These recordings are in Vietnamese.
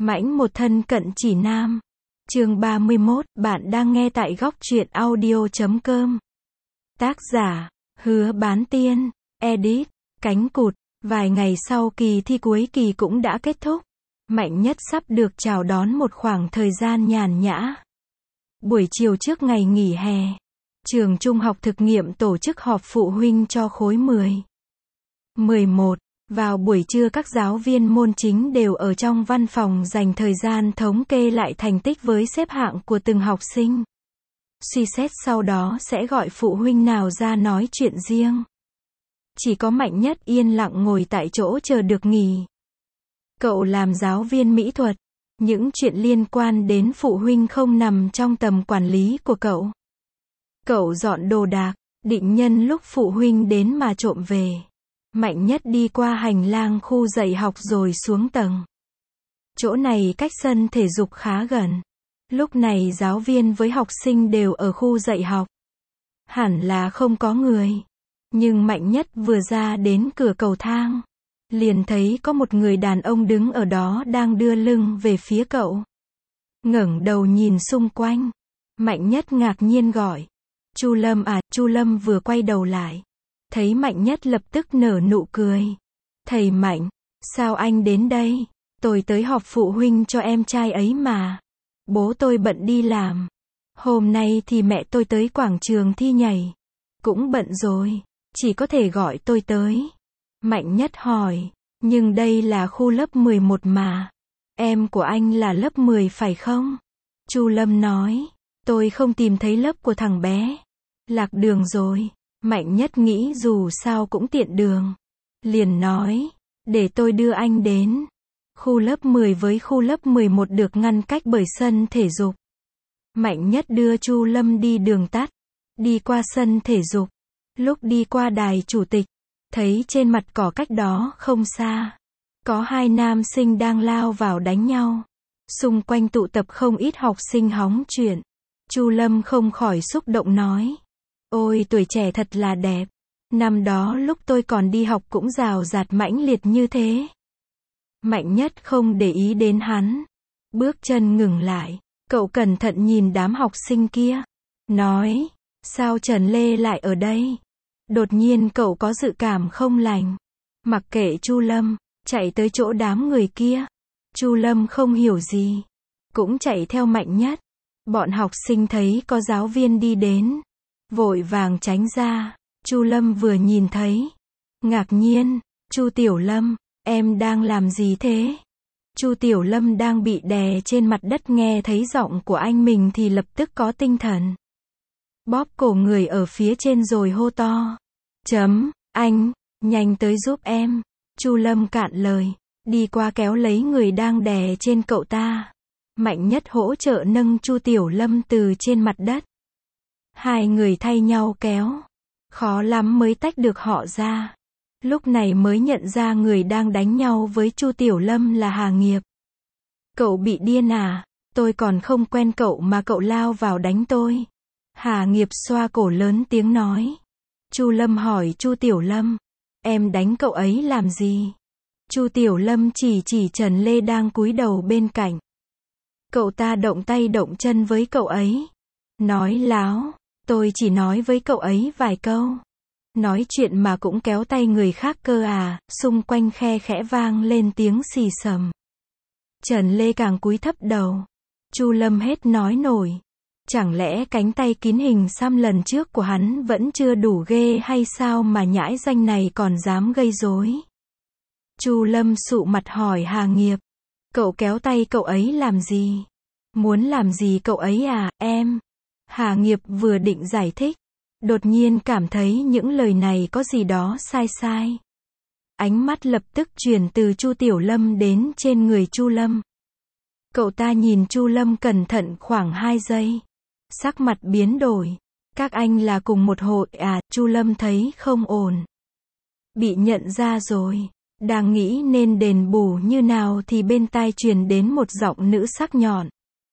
Mãnh một thân cận chỉ nam. Chương 31, bạn đang nghe tại góc truyện audio.com. Tác giả, Hứa Bán Tiên, edit, Cánh Cụt. Vài ngày sau kỳ thi cuối kỳ cũng đã kết thúc. Mạnh Nhất sắp được chào đón một khoảng thời gian nhàn nhã. Buổi chiều trước ngày nghỉ hè, trường trung học thực nghiệm tổ chức họp phụ huynh cho khối 10, 11. Vào buổi trưa các giáo viên môn chính đều ở trong văn phòng dành thời gian thống kê lại thành tích với xếp hạng của từng học sinh. Suy xét sau đó sẽ gọi phụ huynh nào ra nói chuyện riêng. Chỉ có Mạnh Nhất yên lặng ngồi tại chỗ chờ được nghỉ. Cậu làm giáo viên mỹ thuật. Những chuyện liên quan đến phụ huynh không nằm trong tầm quản lý của cậu. Cậu dọn đồ đạc, định nhân lúc phụ huynh đến mà trộm về. Mạnh Nhất đi qua hành lang khu dạy học rồi xuống tầng. Chỗ này cách sân thể dục khá gần. Lúc này giáo viên với học sinh đều ở khu dạy học. Hẳn là không có người. Nhưng Mạnh Nhất vừa ra đến cửa cầu thang, liền thấy có một người đàn ông đứng ở đó đang đưa lưng về phía cậu. Ngẩng đầu nhìn xung quanh. Mạnh Nhất ngạc nhiên gọi. Chu Lâm à, Chu Lâm vừa quay đầu lại. Thấy Mạnh Nhất lập tức nở nụ cười. Thầy Mạnh, sao anh đến đây? Tôi tới họp phụ huynh cho em trai ấy mà. Bố tôi bận đi làm. Hôm nay thì mẹ tôi tới quảng trường thi nhảy. Cũng bận rồi, chỉ có thể gọi tôi tới. Mạnh Nhất hỏi, nhưng đây là khu lớp 11 mà. Em của anh là lớp 10 phải không? Chu Lâm nói, tôi không tìm thấy lớp của thằng bé. Lạc đường rồi. Mạnh Nhất nghĩ dù sao cũng tiện đường. Liền nói, để tôi đưa anh đến. Khu lớp 10 với khu lớp 11 được ngăn cách bởi sân thể dục. Mạnh Nhất đưa Chu Lâm đi đường tắt. Đi qua sân thể dục. Lúc đi qua đài chủ tịch, thấy trên mặt cỏ cách đó không xa. Có hai nam sinh đang lao vào đánh nhau. Xung quanh tụ tập không ít học sinh hóng chuyện. Chu Lâm không khỏi xúc động nói. Ôi tuổi trẻ thật là đẹp. Năm đó lúc tôi còn đi học cũng rào rạt mãnh liệt như thế. Mạnh Nhất không để ý đến hắn. Bước chân ngừng lại. Cậu cẩn thận nhìn đám học sinh kia. Nói, sao Trần Lê lại ở đây? Đột nhiên cậu có dự cảm không lành. Mặc kệ Chu Lâm, chạy tới chỗ đám người kia. Chu Lâm không hiểu gì. Cũng chạy theo Mạnh Nhất. Bọn học sinh thấy có giáo viên đi đến. Vội vàng tránh ra. Chu Lâm vừa nhìn thấy. Ngạc nhiên, Chu Tiểu Lâm, em đang làm gì thế? Chu Tiểu Lâm đang bị đè trên mặt đất nghe thấy giọng của anh mình thì lập tức có tinh thần. Bóp cổ người ở phía trên rồi hô to. Anh, nhanh tới giúp em. Chu Lâm cạn lời. Đi qua kéo lấy người đang đè trên cậu ta. Mạnh Nhất hỗ trợ nâng Chu Tiểu Lâm từ trên mặt đất. Hai người thay nhau kéo. Khó lắm mới tách được họ ra. Lúc này mới nhận ra người đang đánh nhau với Chu Tiểu Lâm là Hà Nghiệp. Cậu bị điên à? Tôi còn không quen cậu mà cậu lao vào đánh tôi. Hà Nghiệp xoa cổ lớn tiếng nói. Chu Lâm hỏi Chu Tiểu Lâm. Em đánh cậu ấy làm gì? Chu Tiểu Lâm chỉ Trần Lê đang cúi đầu bên cạnh. Cậu ta động tay động chân với cậu ấy. Nói láo. Tôi chỉ nói với cậu ấy vài câu. Nói chuyện mà cũng kéo tay người khác cơ à? Xung quanh khe khẽ vang lên tiếng xì xầm. Trần Lê càng cúi thấp đầu. Chu Lâm hết nói nổi. Chẳng lẽ cánh tay kín hình xăm lần trước của hắn vẫn chưa đủ ghê hay sao mà nhãi danh này còn dám gây rối? Chu Lâm sụ mặt hỏi Hà Nghiệp. Cậu kéo tay cậu ấy làm gì? Muốn làm gì cậu ấy à, em? Hà Nghiệp vừa định giải thích. Đột nhiên cảm thấy những lời này có gì đó sai sai. Ánh mắt lập tức chuyển từ Chu Tiểu Lâm đến trên người Chu Lâm. Cậu ta nhìn Chu Lâm cẩn thận khoảng 2 giây. Sắc mặt biến đổi. Các anh là cùng một hội à? Chu Lâm thấy không ổn. Bị nhận ra rồi. Đang nghĩ nên đền bù như nào thì bên tai truyền đến một giọng nữ sắc nhọn.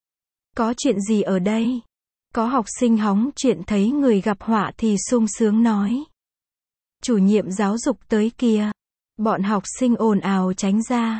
Có chuyện gì ở đây? Có học sinh hóng chuyện thấy người gặp họa thì sung sướng nói. Chủ nhiệm giáo dục tới kìa. Bọn học sinh ồn ào tránh ra.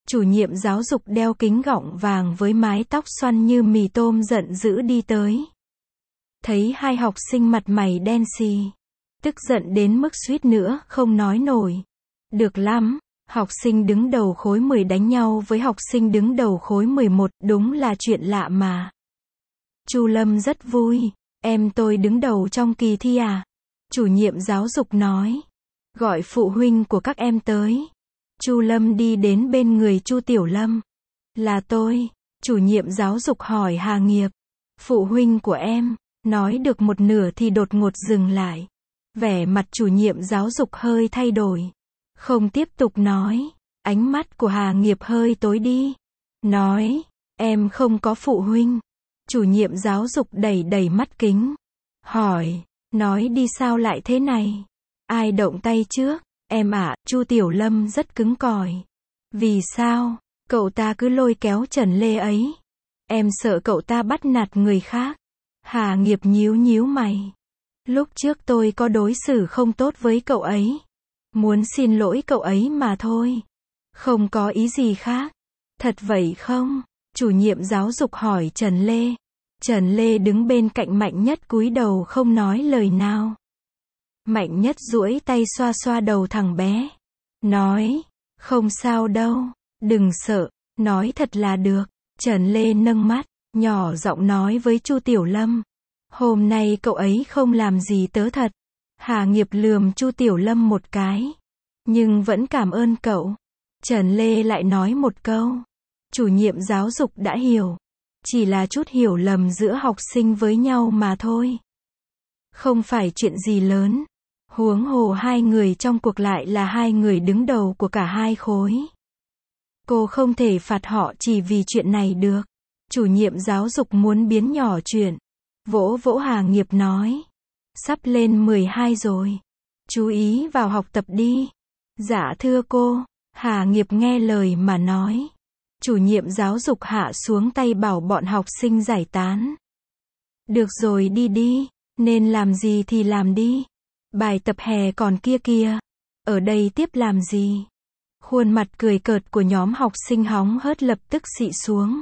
Chủ nhiệm giáo dục đeo kính gọng vàng với mái tóc xoăn như mì tôm giận dữ đi tới. Thấy hai học sinh mặt mày đen xì. Tức giận đến mức suýt nữa không nói nổi. Được lắm, học sinh đứng đầu khối 10 đánh nhau với học sinh đứng đầu khối 11, đúng là chuyện lạ mà. Chu Lâm rất vui. Em tôi đứng đầu trong kỳ thi à? Chủ nhiệm giáo dục nói. Gọi phụ huynh của các em tới. Chu Lâm đi đến bên người Chu Tiểu Lâm. Là tôi. Chủ nhiệm giáo dục hỏi Hà Nghiệp. Phụ huynh của em. Nói được một nửa thì đột ngột dừng lại. Vẻ mặt chủ nhiệm giáo dục hơi thay đổi. Không tiếp tục nói. Ánh mắt của Hà Nghiệp hơi tối đi. Nói. Em không có phụ huynh. Chủ nhiệm giáo dục đẩy đẩy mắt kính. Hỏi. Nói đi sao lại thế này? Ai động tay trước? Em ạ. Chu Tiểu Lâm rất cứng cỏi. Vì sao? Cậu ta cứ lôi kéo Trần Lê ấy. Em sợ cậu ta bắt nạt người khác. Hà Nghiệp nhíu nhíu mày. Lúc trước tôi có đối xử không tốt với cậu ấy. Muốn xin lỗi cậu ấy mà thôi. Không có ý gì khác. Thật vậy không? Chủ nhiệm giáo dục hỏi Trần Lê. Trần Lê đứng bên cạnh Mạnh Nhất cúi đầu không nói lời nào. Mạnh Nhất duỗi tay xoa xoa đầu thằng bé. Nói. Không sao đâu. Đừng sợ. Nói thật là được. Trần Lê nâng mắt. Nhỏ giọng nói với Chu Tiểu Lâm. Hôm nay cậu ấy không làm gì tớ thật. Hà Nghiệp lườm Chu Tiểu Lâm một cái. Nhưng vẫn cảm ơn cậu. Trần Lê lại nói một câu. Chủ nhiệm giáo dục đã hiểu. Chỉ là chút hiểu lầm giữa học sinh với nhau mà thôi. Không phải chuyện gì lớn. Huống hồ hai người trong cuộc lại là hai người đứng đầu của cả hai khối. Cô không thể phạt họ chỉ vì chuyện này được. Chủ nhiệm giáo dục muốn biến nhỏ chuyện. Vỗ vỗ Hà Nghiệp nói. Sắp lên 12 rồi. Chú ý vào học tập đi. Dạ thưa cô. Hà Nghiệp nghe lời mà nói. Chủ nhiệm giáo dục hạ xuống tay bảo bọn học sinh giải tán. Được rồi đi đi. Nên làm gì thì làm đi. Bài tập hè còn kia kìa. Ở đây tiếp làm gì? Khuôn mặt cười cợt của nhóm học sinh hóng hớt lập tức xị xuống.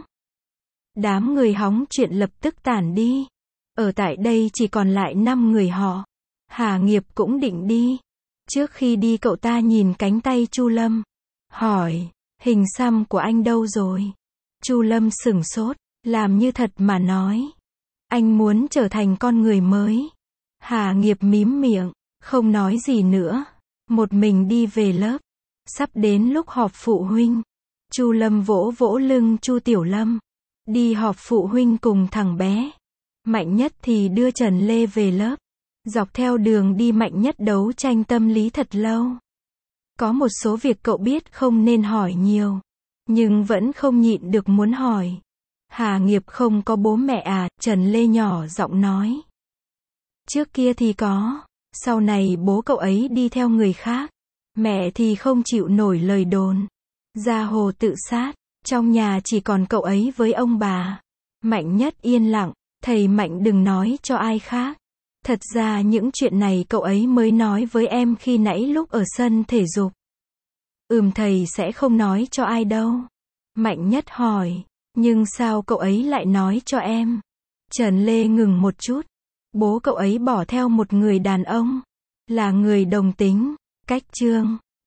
Đám người hóng chuyện lập tức tản đi. Ở tại đây chỉ còn lại 5 người họ. Hà Nghiệp cũng định đi. Trước khi đi cậu ta nhìn cánh tay Chu Lâm. Hỏi. Hình xăm của anh đâu rồi? Chu Lâm sửng sốt. Làm như thật mà nói. Anh muốn trở thành con người mới. Hà Nghiệp mím miệng. Không nói gì nữa. Một mình đi về lớp. Sắp đến lúc họp phụ huynh. Chu Lâm vỗ vỗ lưng Chu Tiểu Lâm. Đi họp phụ huynh cùng thằng bé. Mạnh Nhất thì đưa Trần Lê về lớp. Dọc theo đường đi Mạnh Nhất đấu tranh tâm lý thật lâu. Có một số việc cậu biết không nên hỏi nhiều. Nhưng vẫn không nhịn được muốn hỏi. Hà Nghiệp không có bố mẹ à? Trần Lê nhỏ giọng nói. Trước kia thì có. Sau này bố cậu ấy đi theo người khác. Mẹ thì không chịu nổi lời đồn. Ra hồ tự sát. Trong nhà chỉ còn cậu ấy với ông bà. Mạnh Nhất yên lặng. Thầy Mạnh đừng nói cho ai khác. Thật ra những chuyện này cậu ấy mới nói với em khi nãy lúc ở sân thể dục. Thầy sẽ không nói cho ai đâu. Mạnh Nhất hỏi. Nhưng sao cậu ấy lại nói cho em? Trần Lê ngừng một chút. Bố cậu ấy bỏ theo một người đàn ông. Là người đồng tính. Cách Trương.